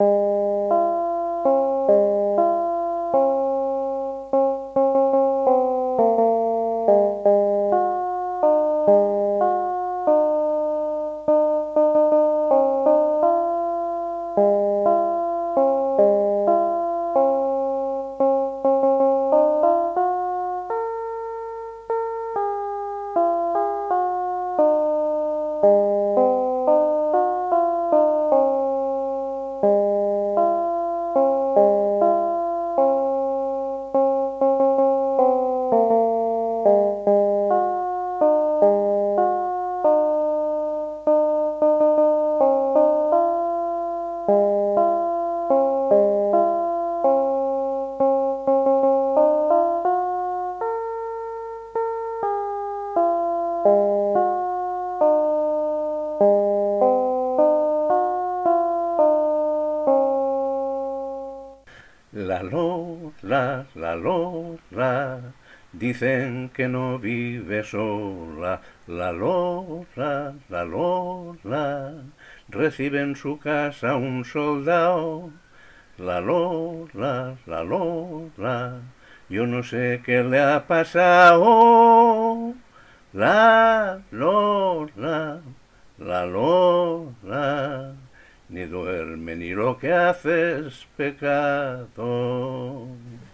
La lora, dicen que no vive sola. La lora, recibe en su casa un soldado. La lora, yo no sé qué le ha pasado. La lora, ni duerme ni lo que hace es pecado.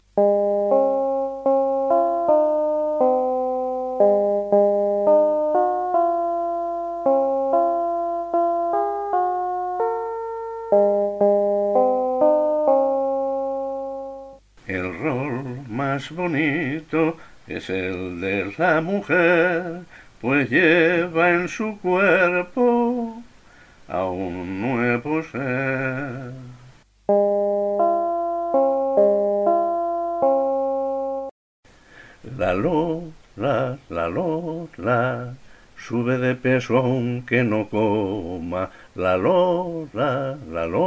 El rol más bonito es el de la mujer, pues lleva en su cuerpo a un nuevo ser. La lora, sube de peso aunque no coma. La lora,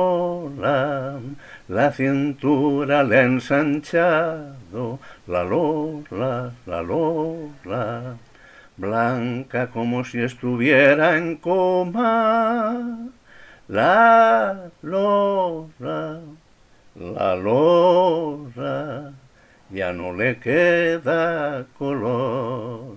la cintura le ha ensanchado. La lora, blanca como si estuviera en coma. La lora, ya no le queda color.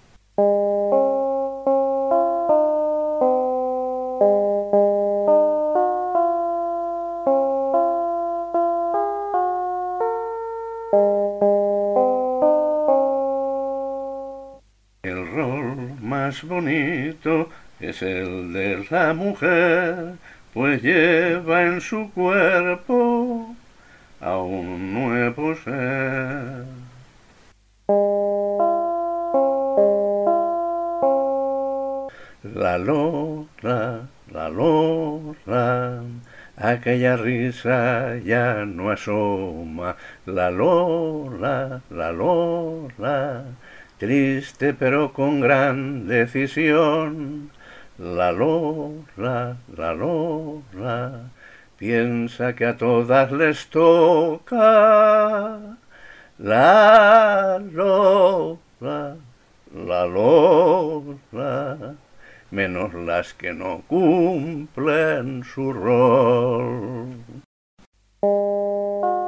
El rol más bonito es el de la mujer, pues lleva en su cuerpo a un nuevo ser. La lora, aquella risa ya no asoma. La lora, triste pero con gran decisión. La lora, piensa que a todas les toca. La lora, menos las que no cumplen su rol.